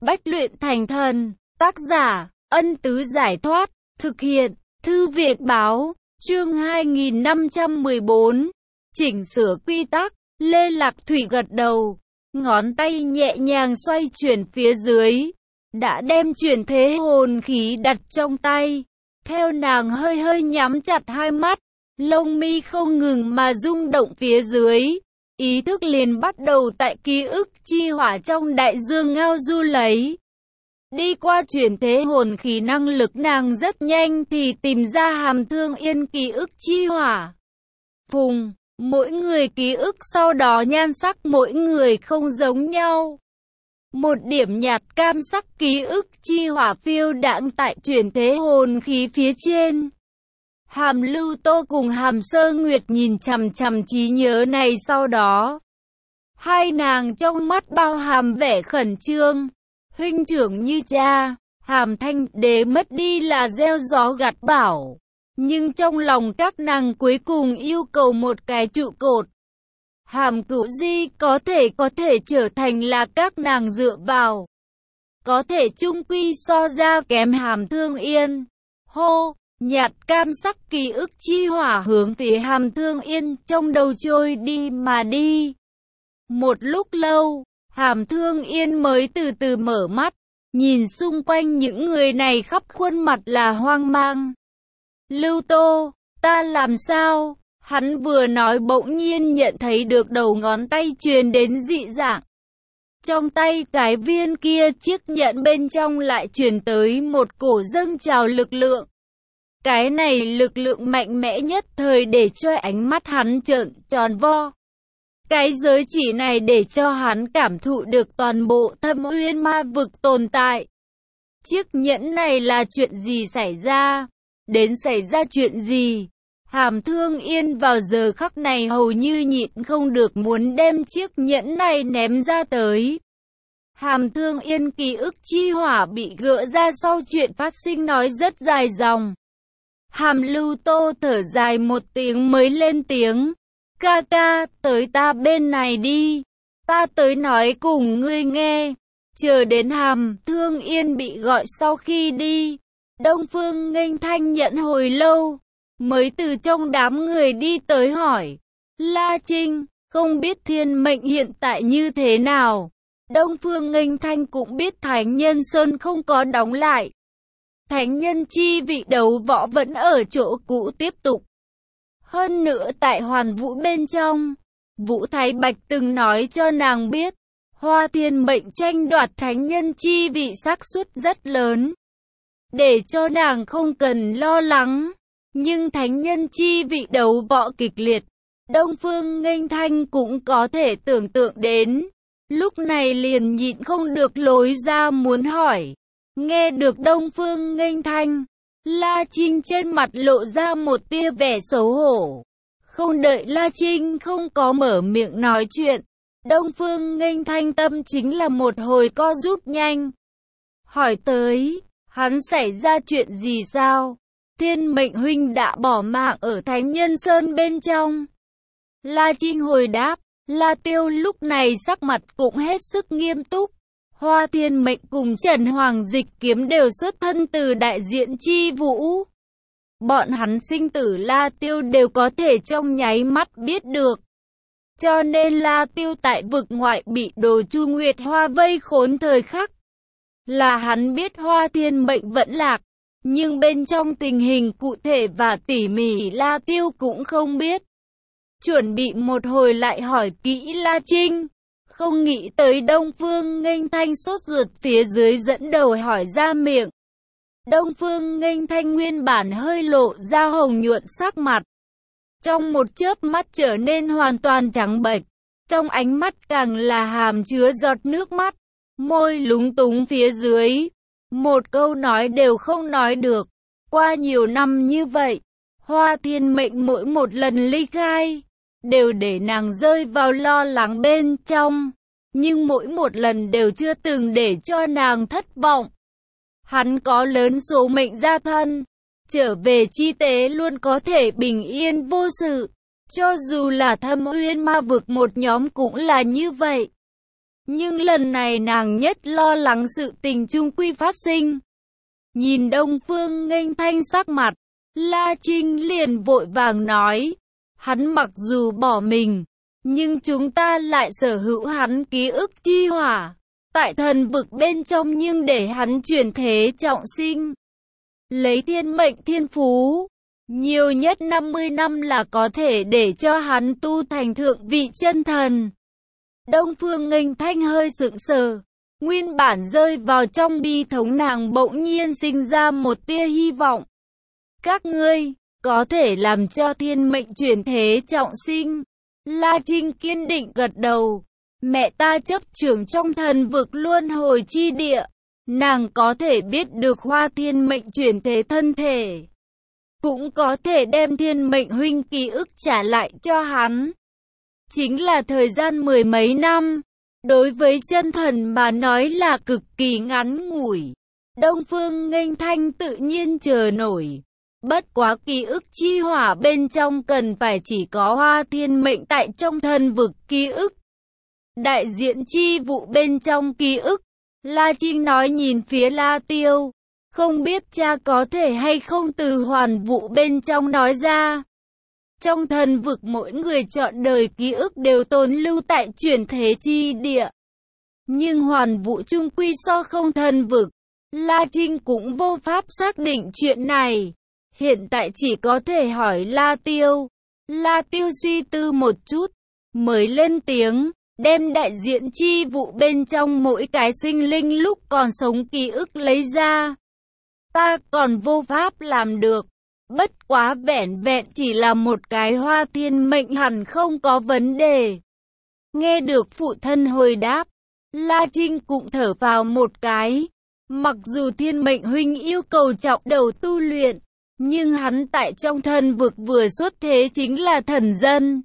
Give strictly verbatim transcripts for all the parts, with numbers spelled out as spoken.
Bách luyện thành thần. Tác giả, Ân Tứ Giải Thoát. Thực hiện, Thư viện Báo. Chương hai nghìn năm trăm mười bốn. Chỉnh sửa quy tắc. Lê Lạc Thủy gật đầu. Ngón tay nhẹ nhàng xoay chuyển phía dưới. Đã đem chuyển thế hồn khí đặt trong tay. Theo nàng hơi hơi nhắm chặt hai mắt. Lông mi không ngừng mà rung động phía dưới. Ý thức liền bắt đầu tại ký ức chi hỏa trong đại dương ngao du lấy. Đi qua chuyển thế hồn khí, năng lực nàng rất nhanh thì tìm ra Hàm Thương Yên ký ức chi hỏa. Phùng, mỗi người ký ức sau đó nhan sắc mỗi người không giống nhau. Một điểm nhạt cam sắc ký ức chi hỏa phiêu đãng tại chuyển thế hồn khí phía trên. Hàm Lưu Tô cùng Hàm Sơ Nguyệt nhìn chằm chằm trí nhớ này, sau đó hai nàng trong mắt bao hàm vẻ khẩn trương. Huynh trưởng như cha, Hàm Thanh Đế mất đi là gieo gió gặt bão, nhưng trong lòng các nàng cuối cùng yêu cầu một cái trụ cột. Hàm Cửu Di có thể có thể trở thành là các nàng dựa vào, có thể chung quy so ra kém Hàm Thương Yên. Hô, nhạt cam sắc ký ức chi hỏa hướng phía Hàm Thương Yên trong đầu trôi đi mà đi. Một lúc lâu, Hàm Thương Yên mới từ từ mở mắt, nhìn xung quanh những người này khắp khuôn mặt là hoang mang. Lưu Tô, ta làm sao? Hắn vừa nói bỗng nhiên nhận thấy được đầu ngón tay truyền đến dị dạng. Trong tay cái viên kia chiếc nhẫn bên trong lại truyền tới một cổ dâng trào lực lượng. Cái này lực lượng mạnh mẽ nhất thời để cho ánh mắt hắn trợn tròn vo. Cái giới chỉ này để cho hắn cảm thụ được toàn bộ Thâm Uyên Ma vực tồn tại. Chiếc nhẫn này là chuyện gì xảy ra? Đến xảy ra chuyện gì? Hàm Thương Yên vào giờ khắc này hầu như nhịn không được muốn đem chiếc nhẫn này ném ra tới. Hàm Thương Yên ký ức chi hỏa bị gỡ ra sau chuyện phát sinh nói rất dài dòng. Hàm Lưu Tô thở dài một tiếng mới lên tiếng. Ca ca, tới ta bên này đi. Ta tới nói cùng ngươi nghe. Chờ đến Hàm Thương Yên bị gọi sau khi đi, Đông Phương Nghênh Thanh nhận hồi lâu, mới từ trong đám người đi tới hỏi. La Trinh, không biết thiên mệnh hiện tại như thế nào? Đông Phương Nghênh Thanh cũng biết Thánh Nhân Sơn không có đóng lại. Thánh nhân chi vị đấu võ vẫn ở chỗ cũ tiếp tục. Hơn nữa tại Hoàn Vũ bên trong, Vũ Thái Bạch từng nói cho nàng biết, Hoa Thiên Mệnh tranh đoạt thánh nhân chi vị xác suất rất lớn, để cho nàng không cần lo lắng. Nhưng thánh nhân chi vị đấu võ kịch liệt, Đông Phương Nghênh Thanh cũng có thể tưởng tượng đến. Lúc này liền nhịn không được lối ra muốn hỏi. Nghe được Đông Phương Nghênh Thanh, La Trinh trên mặt lộ ra một tia vẻ xấu hổ. Không đợi La Trinh không có mở miệng nói chuyện, Đông Phương Nghênh Thanh tâm chính là một hồi co rút nhanh. Hỏi tới, hắn xảy ra chuyện gì sao? Thiên Mệnh huynh đã bỏ mạng ở Thánh Nhân Sơn bên trong. La Trinh hồi đáp. La Tiêu lúc này sắc mặt cũng hết sức nghiêm túc. Hoa Thiên Mệnh cùng Trần Hoàng Dịch Kiếm đều xuất thân từ đại diện chi vũ. Bọn hắn sinh tử La Tiêu đều có thể trong nháy mắt biết được. Cho nên La Tiêu tại vực ngoại bị Đồ Chu Nguyệt Hoa vây khốn thời khắc, là hắn biết Hoa Thiên Mệnh vẫn lạc. Nhưng bên trong tình hình cụ thể và tỉ mỉ La Tiêu cũng không biết. Chuẩn bị một hồi lại hỏi kỹ La Trinh. Không nghĩ tới Đông Phương Nghênh Thanh sốt ruột phía dưới dẫn đầu hỏi ra miệng. Đông Phương Nghênh Thanh nguyên bản hơi lộ ra hồng nhuận sắc mặt, trong một chớp mắt trở nên hoàn toàn trắng bệch. Trong ánh mắt càng là hàm chứa giọt nước mắt, môi lúng túng phía dưới, một câu nói đều không nói được. Qua nhiều năm như vậy, Hoa Thiên Mệnh mỗi một lần ly khai đều để nàng rơi vào lo lắng bên trong, nhưng mỗi một lần đều chưa từng để cho nàng thất vọng. Hắn có lớn số mệnh gia thân, trở về chi tế luôn có thể bình yên vô sự, cho dù là Thâm Uyên Ma vực một nhóm cũng là như vậy. Nhưng lần này nàng nhất lo lắng sự tình chung quy phát sinh. Nhìn Đông Phương Nghênh Thanh sắc mặt, La Trinh liền vội vàng nói, hắn mặc dù bỏ mình, nhưng chúng ta lại sở hữu hắn ký ức chi hỏa, tại thần vực bên trong nhưng để hắn chuyển thế trọng sinh. Lấy thiên mệnh thiên phú, nhiều nhất năm mươi năm là có thể để cho hắn tu thành thượng vị chân thần. Đông Phương Nghênh Thanh hơi sững sờ, nguyên bản rơi vào trong bi thống nàng bỗng nhiên sinh ra một tia hy vọng. Các ngươi, có thể làm cho thiên mệnh chuyển thế trọng sinh. La Trinh kiên định gật đầu. Mẹ ta chấp trưởng trong thần vực luân hồi chi địa. Nàng có thể biết được Hoa thiên mệnh chuyển thế thân thể. Cũng có thể đem thiên mệnh huynh ký ức trả lại cho hắn. Chính là thời gian mười mấy năm. Đối với chân thần mà nói là cực kỳ ngắn ngủi. Đông Phương Nghênh Thanh tự nhiên chờ nổi. Bất quá ký ức chi hỏa bên trong cần phải chỉ có Hoa thiên mệnh tại trong thần vực ký ức. Đại diện chi vụ bên trong ký ức. La Trinh nói nhìn phía La Tiêu. Không biết cha có thể hay không từ hoàn vụ bên trong nói ra. Trong thần vực mỗi người chọn đời ký ức đều tồn lưu tại chuyển thế chi địa. Nhưng hoàn vụ chung quy so không thần vực. La Trinh cũng vô pháp xác định chuyện này. Hiện tại chỉ có thể hỏi La Tiêu. La Tiêu suy tư một chút, mới lên tiếng, đem đại diện chi vụ bên trong mỗi cái sinh linh lúc còn sống ký ức lấy ra. Ta còn vô pháp làm được. Bất quá vẻn vẹn chỉ là một cái Hoa thiên mệnh hẳn không có vấn đề. Nghe được phụ thân hồi đáp, La Trinh cũng thở vào một cái. Mặc dù thiên mệnh huynh yêu cầu trọng đầu tu luyện, nhưng hắn tại trong thần vực vừa xuất thế chính là thần dân.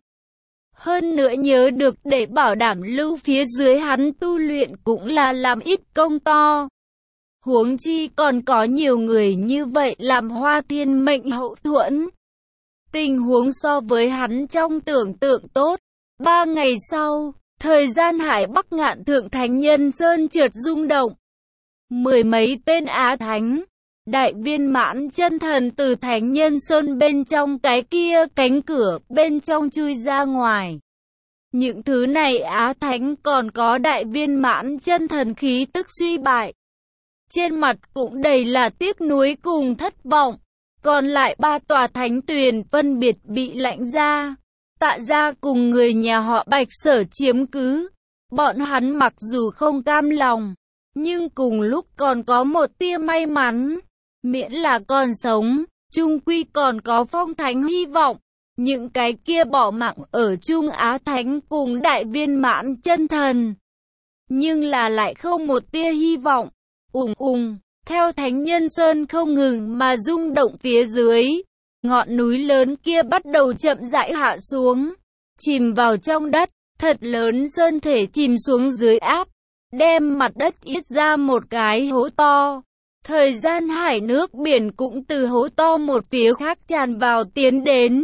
Hơn nữa nhớ được để bảo đảm lưu phía dưới hắn tu luyện cũng là làm ít công to. Huống chi còn có nhiều người như vậy làm Hoa thiên mệnh hậu thuẫn. Tình huống so với hắn trong tưởng tượng tốt. Ba ngày sau, thời gian Hải Bắc Ngạn Thượng Thánh Nhân Sơn chợt rung động. Mười mấy tên Á Thánh, đại viên mãn chân thần từ Thánh Nhân Sơn bên trong cái kia cánh cửa bên trong chui ra ngoài. Những thứ này Á Thánh còn có đại viên mãn chân thần khí tức suy bại. Trên mặt cũng đầy là tiếc nuối cùng thất vọng. Còn lại ba tòa thánh tuyền phân biệt bị lãnh ra. Tạ gia cùng người nhà họ Bạch Sở chiếm cứ. Bọn hắn mặc dù không cam lòng, nhưng cùng lúc còn có một tia may mắn. Miễn là còn sống, chung quy còn có phong thánh hy vọng. Những cái kia bỏ mạng ở Trung Á Thánh cùng đại viên mãn chân thần. Nhưng là lại không một tia hy vọng. Ùng ùng, theo Thánh Nhân Sơn không ngừng mà rung động phía dưới. Ngọn núi lớn kia bắt đầu chậm rãi hạ xuống. Chìm vào trong đất, thật lớn sơn thể chìm xuống dưới áp. Đem mặt đất ít ra một cái hố to. Thời gian hải nước biển cũng từ hố to một phía khác tràn vào tiến đến.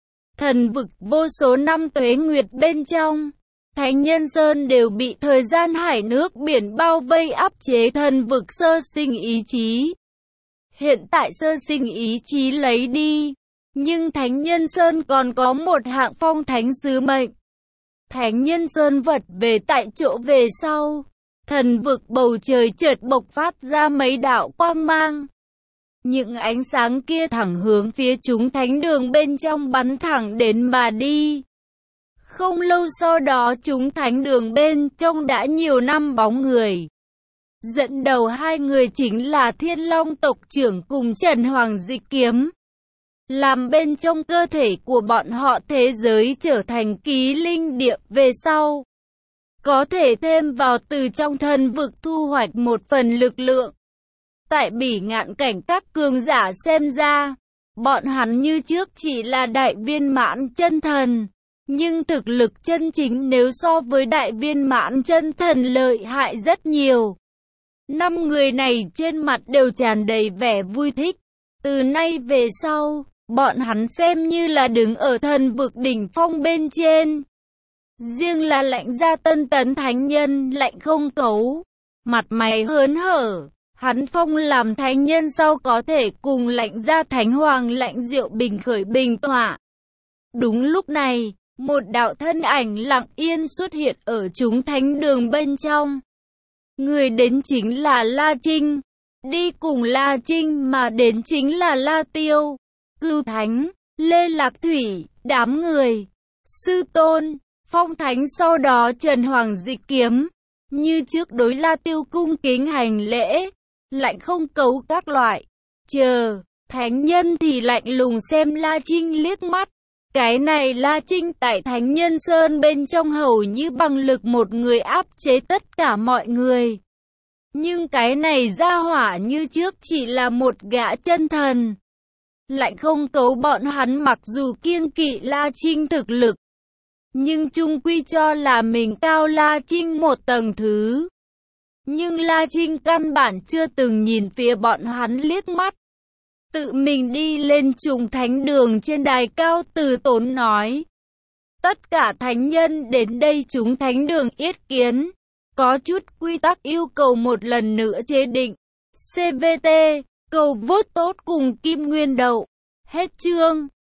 Thần vực vô số năm tuế nguyệt bên trong, Thánh Nhân Sơn đều bị thời gian hải nước biển bao vây áp chế thần vực sơ sinh ý chí. Hiện tại sơ sinh ý chí lấy đi, nhưng Thánh Nhân Sơn còn có một hạng phong thánh sứ mệnh. Thánh Nhân Sơn vật về tại chỗ về sau, thần vực bầu trời chợt bộc phát ra mấy đạo quang mang. Những ánh sáng kia thẳng hướng phía chúng thánh đường bên trong bắn thẳng đến mà đi. Không lâu sau đó chúng thánh đường bên trong đã nhiều năm bóng người. Dẫn đầu hai người chính là Thiên Long tộc trưởng cùng Trần Hoàng Dịch Kiếm. Làm bên trong cơ thể của bọn họ thế giới trở thành ký linh địa về sau. Có thể thêm vào từ trong thần vực thu hoạch một phần lực lượng. Tại Bỉ Ngạn cảnh các cường giả xem ra, bọn hắn như trước chỉ là đại viên mãn chân thần. Nhưng thực lực chân chính nếu so với đại viên mãn chân thần lợi hại rất nhiều. Năm người này trên mặt đều tràn đầy vẻ vui thích. Từ nay về sau, bọn hắn xem như là đứng ở thần vực đỉnh phong bên trên. Riêng là Lãnh Gia Tân Tấn thánh nhân Lãnh Không Cấu, mặt mày hớn hở, hắn phong làm thánh nhân sau có thể cùng Lãnh Gia Thánh Hoàng Lãnh Diệu Bình khởi bình tọa. Đúng lúc này, một đạo thân ảnh lặng yên xuất hiện ở chúng thánh đường bên trong. Người đến chính là La Trinh, đi cùng La Trinh mà đến chính là La Tiêu, Cưu Thánh, Lê Lạc Thủy, đám người, Sư Tôn, Phong Thánh, sau đó Trần Hoàng Dịch Kiếm, như trước đối La Tiêu cung kính hành lễ, Lãnh Không Cấu các loại. Chờ, thánh nhân thì lạnh lùng xem La Trinh liếc mắt. Cái này La Trinh tại Thánh Nhân Sơn bên trong hầu như bằng lực một người áp chế tất cả mọi người. Nhưng cái này ra hỏa như trước chỉ là một gã chân thần. Lãnh Không Cấu bọn hắn mặc dù kiêng kỵ La Trinh thực lực, nhưng chung quy cho là mình cao La Trinh một tầng thứ. Nhưng La Trinh căn bản chưa từng nhìn phía bọn hắn liếc mắt. Tự mình đi lên trùng thánh đường trên đài cao từ tốn nói. Tất cả thánh nhân đến đây chúng thánh đường yết kiến. Có chút quy tắc yêu cầu một lần nữa chế định. xê vê tê, cầu vote tốt cùng Kim Nguyên Đậu. Hết chương.